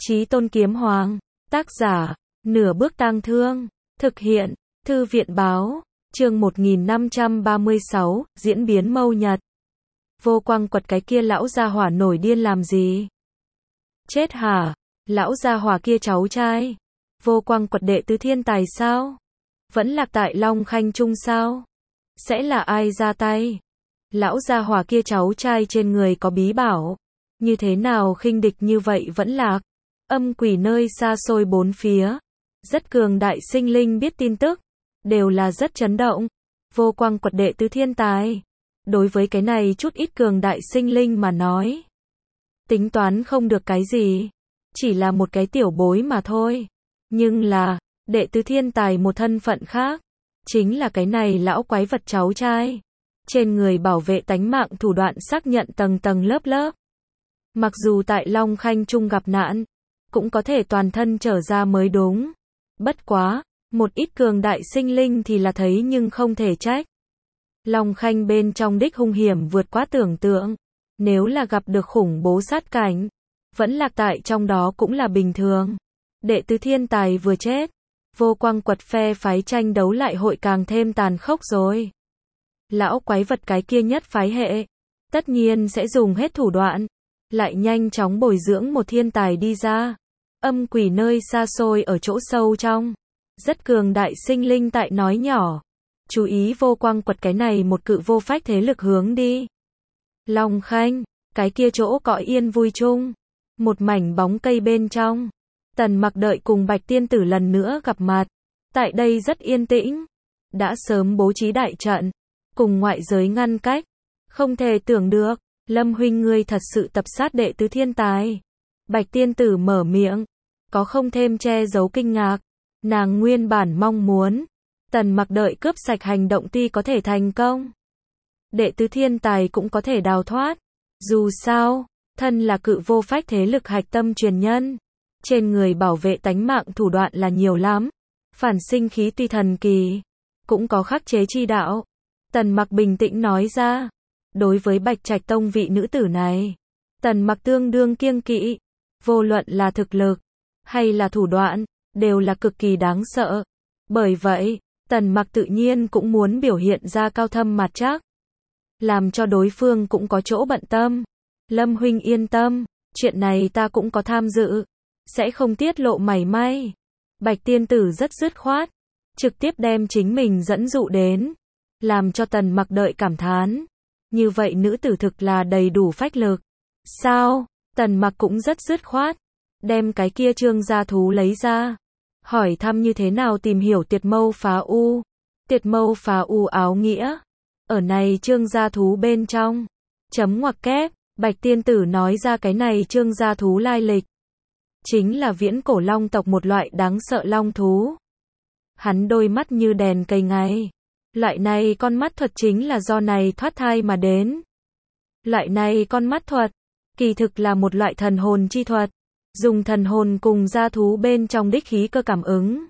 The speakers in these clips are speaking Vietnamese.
Chí Tôn Kiếm Hoàng, tác giả, Nửa Bước Tang Thương, thực hiện, Thư viện Báo, chương 1536, diễn biến Mâu Nhật. Vô Quang quật cái kia lão gia hỏa nổi điên làm gì? Chết hả? Lão gia hỏa kia cháu trai? Vô Quang quật đệ tứ thiên tài sao? Vẫn lạc tại Long Khanh Trung sao? Sẽ là ai ra tay? Lão gia hỏa kia cháu trai trên người có bí bảo, như thế nào khinh địch như vậy vẫn lạc? Âm quỷ nơi xa xôi bốn phía, rất cường đại sinh linh biết tin tức, đều là rất chấn động. Vô Quang quật đệ tứ thiên tài, đối với cái này chút ít cường đại sinh linh mà nói, tính toán không được cái gì, chỉ là một cái tiểu bối mà thôi. Nhưng là, đệ tứ thiên tài một thân phận khác, chính là cái này lão quái vật cháu trai. Trên người bảo vệ tánh mạng thủ đoạn xác nhận tầng tầng lớp lớp. Mặc dù tại Long Khanh Trung gặp nạn, cũng có thể toàn thân trở ra mới đúng. Bất quá, một ít cường đại sinh linh thì là thấy nhưng không thể trách. Long Khanh bên trong đích hung hiểm vượt quá tưởng tượng. Nếu là gặp được khủng bố sát cảnh, vẫn lạc tại trong đó cũng là bình thường. Đệ tứ thiên tài vừa chết, Vô Quang quật phe phái tranh đấu lại hội càng thêm tàn khốc rồi. Lão quái vật cái kia nhất phái hệ, tất nhiên sẽ dùng hết thủ đoạn, lại nhanh chóng bồi dưỡng một thiên tài đi ra. Âm quỷ nơi xa xôi ở chỗ sâu trong, rất cường đại sinh linh tại nói nhỏ, chú ý Vô Quang quật cái này một cự vô phách thế lực hướng đi. Long Khanh, cái kia chỗ cõi yên vui chung, một mảnh bóng cây bên trong, Tần Mặc đợi cùng Bạch Tiên Tử lần nữa gặp mặt. Tại đây rất yên tĩnh, đã sớm bố trí đại trận, cùng ngoại giới ngăn cách. Không thể tưởng được, Lâm huynh ngươi thật sự tập sát đệ tứ thiên tài. Bạch Tiên Tử mở miệng, có không thêm che giấu kinh ngạc. Nàng nguyên bản mong muốn, Tần Mặc đợi cướp sạch hành động tuy có thể thành công, đệ tứ thiên tài cũng có thể đào thoát. Dù sao, thân là cự vô phách thế lực hạch tâm truyền nhân, trên người bảo vệ tánh mạng thủ đoạn là nhiều lắm. Phản sinh khí tuy thần kỳ, cũng có khắc chế chi đạo. Tần Mặc bình tĩnh nói ra. Đối với Bạch Trạch Tông vị nữ tử này, Tần Mặc tương đương kiêng kỵ. Vô luận là thực lực, hay là thủ đoạn, đều là cực kỳ đáng sợ. Bởi vậy, Tần Mặc tự nhiên cũng muốn biểu hiện ra cao thâm mặt trắc, làm cho đối phương cũng có chỗ bận tâm. Lâm huynh yên tâm, chuyện này ta cũng có tham dự, sẽ không tiết lộ mảy may. Bạch Tiên Tử rất dứt khoát, trực tiếp đem chính mình dẫn dụ đến, làm cho Tần Mặc đợi cảm thán. Như vậy nữ tử thực là đầy đủ phách lực. Sao? Tần Mặc cũng rất dứt khoát, đem cái kia trương gia thú lấy ra, hỏi thăm như thế nào tìm hiểu Tiệt Mâu Phá U. Tiệt Mâu Phá U áo nghĩa, ở này trương gia thú bên trong. Chấm ngoặc kép, Bạch Tiên Tử nói ra cái này trương gia thú lai lịch, chính là viễn cổ long tộc một loại đáng sợ long thú. Hắn đôi mắt như đèn cầy ngày. Loại này con mắt thuật chính là do này thoát thai mà đến. Loại này con mắt thuật, kỳ thực là một loại thần hồn chi thuật, dùng thần hồn cùng gia thú bên trong đích khí cơ cảm ứng,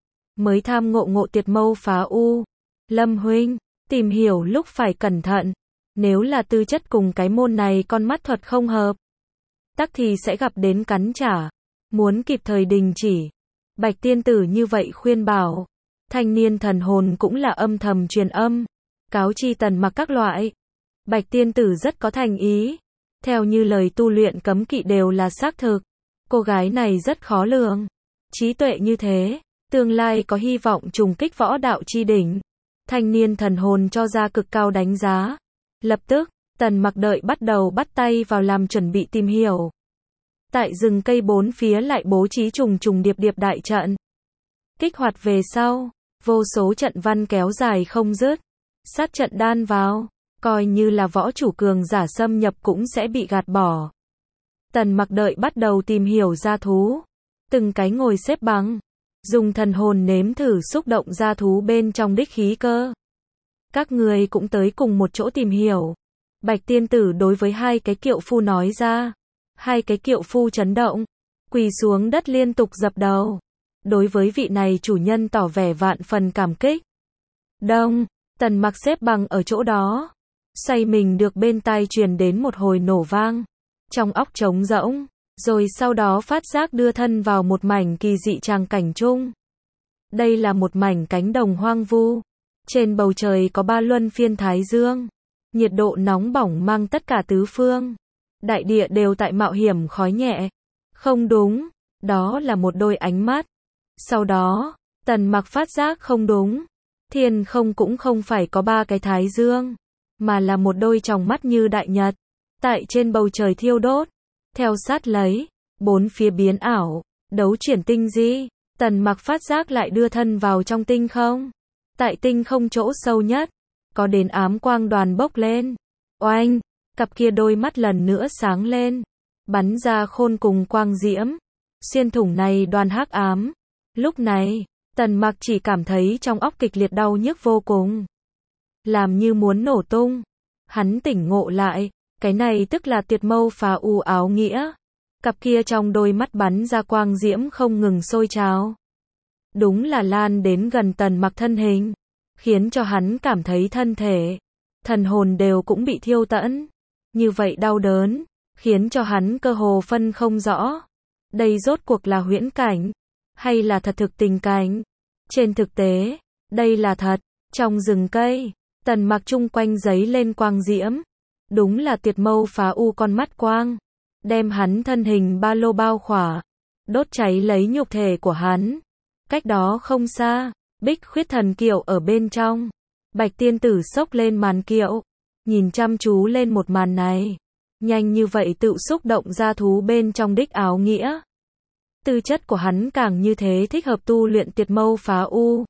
mới tham ngộ Tiệt Mâu Phá U. Lâm huynh, tìm hiểu lúc phải cẩn thận, nếu là tư chất cùng cái môn này con mắt thuật không hợp, tắc thì sẽ gặp đến cắn trả, muốn kịp thời đình chỉ. Bạch Tiên Tử như vậy khuyên bảo. Thanh niên thần hồn cũng là âm thầm truyền âm, cáo chi Tần Mặc các loại. Bạch Tiên Tử rất có thành ý, theo như lời tu luyện cấm kỵ đều là xác thực. Cô gái này rất khó lường, trí tuệ như thế, tương lai có hy vọng trùng kích võ đạo chi đỉnh. Thanh niên thần hồn cho ra cực cao đánh giá. Lập tức, Tần Mặc đợi bắt đầu bắt tay vào làm chuẩn bị tìm hiểu. Tại rừng cây bốn phía lại bố trí trùng trùng điệp điệp đại trận. Kích hoạt về sau, vô số trận văn kéo dài không dứt, sát trận đan vào, coi như là võ chủ cường giả xâm nhập cũng sẽ bị gạt bỏ. Tần Mặc đợi bắt đầu tìm hiểu gia thú, từng cái ngồi xếp bằng, dùng thần hồn nếm thử xúc động gia thú bên trong đích khí cơ. Các người cũng tới cùng một chỗ tìm hiểu. Bạch Tiên Tử đối với hai cái kiệu phu nói ra. Hai cái kiệu phu chấn động, quỳ xuống đất liên tục dập đầu. Đối với vị này chủ nhân tỏ vẻ vạn phần cảm kích. Đông, Tần Mặc xếp bằng ở chỗ đó, xoay mình được bên tai truyền đến một hồi nổ vang. Trong óc trống rỗng, rồi sau đó phát giác đưa thân vào một mảnh kỳ dị tràng cảnh chung. Đây là một mảnh cánh đồng hoang vu. Trên bầu trời có 3 luân phiên thái dương. Nhiệt độ nóng bỏng mang tất cả tứ phương. Đại địa đều tại mạo hiểm khói nhẹ. Không đúng, đó là một đôi ánh mắt. Sau đó, Tần Mặc phát giác không đúng. Thiên không cũng không phải có 3 cái thái dương, mà là một đôi tròng mắt như đại nhật, tại trên bầu trời thiêu đốt. Theo sát lấy, bốn phía biến ảo, đấu chuyển tinh di. Tần Mặc phát giác lại đưa thân vào trong tinh không. Tại tinh không chỗ sâu nhất, có đến ám quang đoàn bốc lên. Oanh, cặp kia đôi mắt lần nữa sáng lên, bắn ra khôn cùng quang diễm, xuyên thủng này đoàn hắc ám. Lúc này, Tần Mặc chỉ cảm thấy trong óc kịch liệt đau nhức vô cùng, làm như muốn nổ tung. Hắn tỉnh ngộ lại, cái này tức là Tiệt Mâu Phá U áo nghĩa. Cặp kia trong đôi mắt bắn ra quang diễm không ngừng sôi trào. Đúng là lan đến gần Tần Mặc thân hình, khiến cho hắn cảm thấy thân thể, thần hồn đều cũng bị thiêu tận. Như vậy đau đớn, khiến cho hắn cơ hồ phân không rõ. Đây rốt cuộc là huyễn cảnh, hay là thật thực tình cảnh? Trên thực tế, đây là thật. Trong rừng cây, Tần Mặc chung quanh giấy lên quang diễm. Đúng là Tiệt Mâu Phá U con mắt quang, đem hắn thân hình ba lô bao khỏa, đốt cháy lấy nhục thể của hắn. Cách đó không xa, Bích Khuyết Thần Kiệu ở bên trong. Bạch Tiên Tử xốc lên màn kiệu, nhìn chăm chú lên một màn này. Nhanh như vậy tự xúc động ra thú bên trong đích áo nghĩa. Tư chất của hắn càng như thế thích hợp tu luyện Tiệt Mâu Phá U.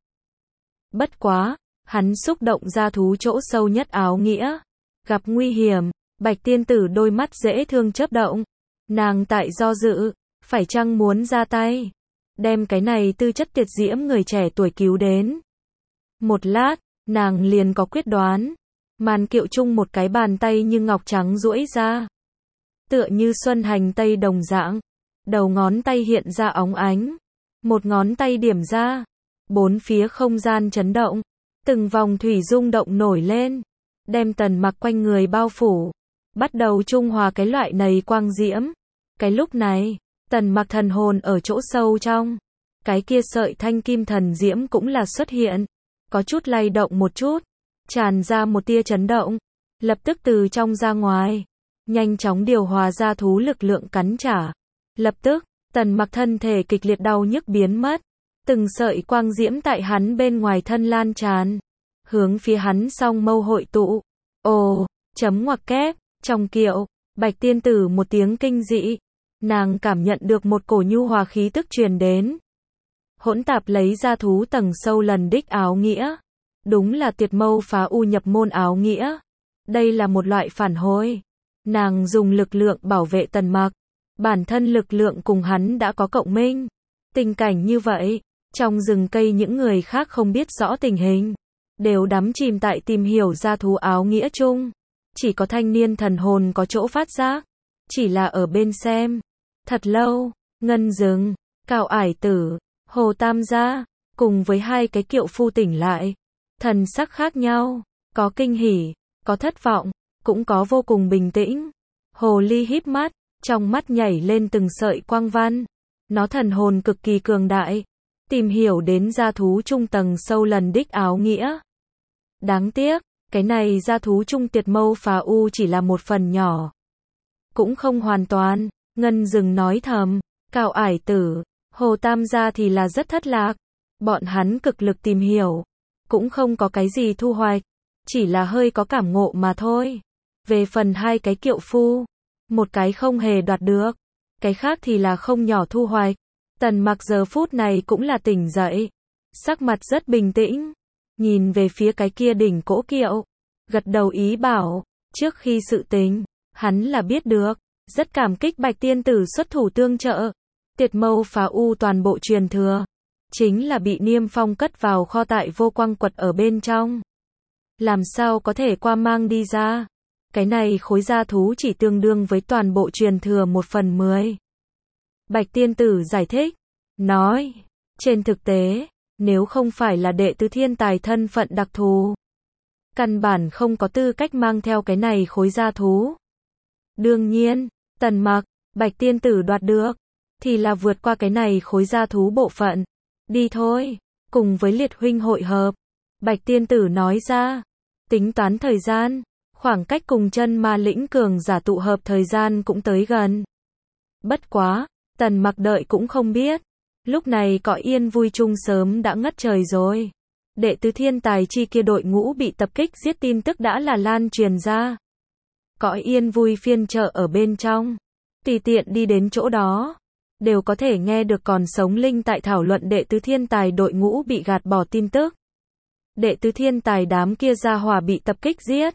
Bất quá, hắn xúc động ra thú chỗ sâu nhất áo nghĩa. Gặp nguy hiểm, Bạch Tiên Tử đôi mắt dễ thương chớp động. Nàng tại do dự, phải chăng muốn ra tay, đem cái này tư chất tuyệt diễm người trẻ tuổi cứu đến. Một lát, nàng liền có quyết đoán. Màn kiệu chung một cái bàn tay như ngọc trắng duỗi ra, tựa như xuân hành tây đồng dạng. Đầu ngón tay hiện ra óng ánh, một ngón tay điểm ra, bốn phía không gian chấn động, từng vòng thủy rung động nổi lên, đem Tần Mặc quanh người bao phủ, bắt đầu trung hòa cái loại này quang diễm. Cái lúc này, Tần Mặc thần hồn ở chỗ sâu trong, cái kia sợi thanh kim thần diễm cũng là xuất hiện, có chút lay động một chút, tràn ra một tia chấn động, lập tức từ trong ra ngoài, nhanh chóng điều hòa ra thú lực lượng cắn trả. Lập tức, Tần Mặc thân thể kịch liệt đau nhức biến mất, từng sợi quang diễm tại hắn bên ngoài thân lan tràn, hướng phía hắn song mâu hội tụ. Ồ, chấm ngoặc kép, trong kiệu, Bạch Tiên Tử một tiếng kinh dị, nàng cảm nhận được một cổ nhu hòa khí tức truyền đến. Hỗn tạp lấy ra thú tầng sâu lần đích áo nghĩa. Đúng là Tiệt Mâu Phá U nhập môn áo nghĩa. Đây là một loại phản hồi. Nàng dùng lực lượng bảo vệ Tần Mặc. Bản thân lực lượng cùng hắn đã có cộng minh. Tình cảnh như vậy, trong rừng cây những người khác không biết rõ tình hình, đều đắm chìm tại tìm hiểu ra thú áo nghĩa chung. Chỉ có thanh niên thần hồn có chỗ phát giác, chỉ là ở bên xem. Thật lâu, Ngân Dừng, Cao Ải Tử, Hồ Tam Gia, cùng với hai cái kiệu phu tỉnh lại. Thần sắc khác nhau, có kinh hỉ, có thất vọng, cũng có vô cùng bình tĩnh. Hồ Ly híp mắt, trong mắt nhảy lên từng sợi quang văn. Nó thần hồn cực kỳ cường đại, tìm hiểu đến gia thú trung tầng sâu lần đích áo nghĩa. Đáng tiếc, cái này gia thú trung Tiệt Mâu Phá U chỉ là một phần nhỏ, cũng không hoàn toàn. Ngân Dừng nói thầm, Cao Ải Tử, Hồ Tam Gia thì là rất thất lạc. Bọn hắn cực lực tìm hiểu, cũng không có cái gì thu hoạch, chỉ là hơi có cảm ngộ mà thôi. Về phần hai cái kiệu phu, một cái không hề đoạt được, cái khác thì là không nhỏ thu hoạch. Tần Mặc giờ phút này cũng là tỉnh dậy, sắc mặt rất bình tĩnh, nhìn về phía cái kia đỉnh cỗ kiệu, gật đầu ý bảo. Trước khi sự tình, hắn là biết được, rất cảm kích Bạch Tiên Tử xuất thủ tương trợ. Tiệt Mâu Phá U toàn bộ truyền thừa, chính là bị Niêm Phong cất vào kho tại Vô Quang Quật ở bên trong. Làm sao có thể qua mang đi ra? Cái này khối gia thú chỉ tương đương với toàn bộ truyền thừa 1/10. Bạch Tiên Tử giải thích, nói, trên thực tế, nếu không phải là đệ tứ thiên tài thân phận đặc thù, căn bản không có tư cách mang theo cái này khối gia thú. Đương nhiên, Tần Mặc, Bạch tiên tử đoạt được, thì là vượt qua cái này khối gia thú bộ phận. Đi thôi, cùng với liệt huynh hội hợp. Bạch tiên tử nói ra, tính toán thời gian, khoảng cách cùng chân ma lĩnh cường giả tụ hợp thời gian cũng tới gần. Bất quá, Tần Mặc đợi cũng không biết. Lúc này cõi yên vui chung sớm đã ngất trời rồi. Đệ tứ thiên tài chi kia đội ngũ bị tập kích giết tin tức đã là lan truyền ra. Cõi yên vui phiên chợ ở bên trong. Tùy tiện đi đến chỗ đó, đều có thể nghe được còn sống linh tại thảo luận đệ tứ thiên tài đội ngũ bị gạt bỏ tin tức. Đệ tứ thiên tài đám kia ra hỏa bị tập kích giết.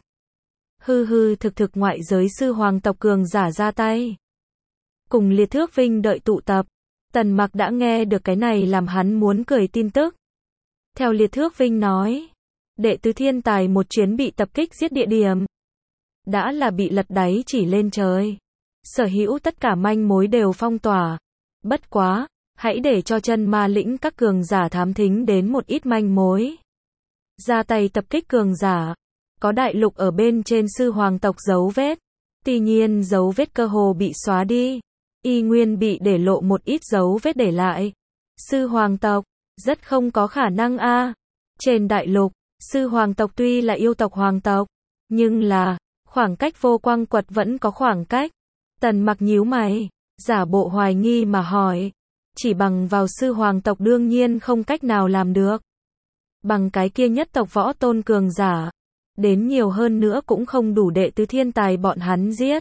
Hư hư thực thực ngoại giới sư hoàng tộc cường giả ra tay. Cùng Liệt Thước Vinh đợi tụ tập. Tần Mặc đã nghe được cái này làm hắn muốn cười tin tức. Theo Liệt Thước Vinh nói, đệ tứ thiên tài một chuyến bị tập kích giết địa điểm. Đã là bị lật đáy chỉ lên trời. Sở hữu tất cả manh mối đều phong tỏa. Bất quá, hãy để cho chân ma lĩnh các cường giả thám thính đến một ít manh mối. Ra tay tập kích cường giả. Có đại lục ở bên trên sư hoàng tộc dấu vết. Tuy nhiên dấu vết cơ hồ bị xóa đi. Y nguyên bị để lộ một ít dấu vết để lại. Sư hoàng tộc, rất không có khả năng a. Trên đại lục, sư hoàng tộc tuy là yêu tộc hoàng tộc, nhưng là, khoảng cách vô quang quật vẫn có khoảng cách. Tần Mặc nhíu mày, giả bộ hoài nghi mà hỏi. Chỉ bằng vào sư hoàng tộc đương nhiên không cách nào làm được. Bằng cái kia nhất tộc võ tôn cường giả. Đến nhiều hơn nữa cũng không đủ đệ tứ thiên tài bọn hắn giết.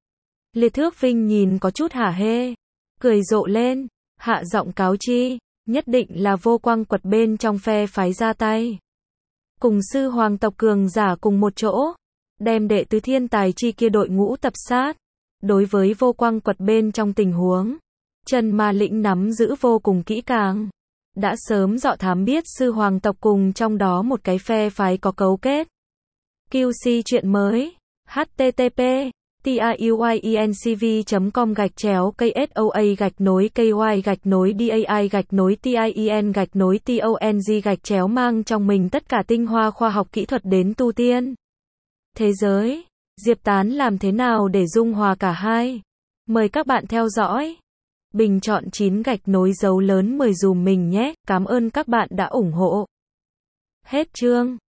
Liệt Thước Vinh nhìn có chút hả hê. Cười rộ lên, hạ giọng cáo chi. Nhất định là vô quang quật bên trong phe phái ra tay. Cùng sư hoàng tộc cường giả cùng một chỗ. Đem đệ tứ thiên tài chi kia đội ngũ tập sát. Đối với vô quang quật bên trong tình huống, chân ma lĩnh nắm giữ vô cùng kỹ càng. Đã sớm dọ thám biết sư hoàng tộc cùng trong đó một cái phe phái có cấu kết. QC chuyện mới. http tiuyencv.com/KSOA-KY-DAI-TIEN-TONG mang trong mình tất cả tinh hoa khoa học kỹ thuật đến tu tiên. Thế giới, Diệp Tán làm thế nào để dung hòa cả hai? Mời các bạn theo dõi. Bình chọn 9 gạch nối dấu lớn 10 dùm mình nhé. Cảm ơn các bạn đã ủng hộ. Hết chương.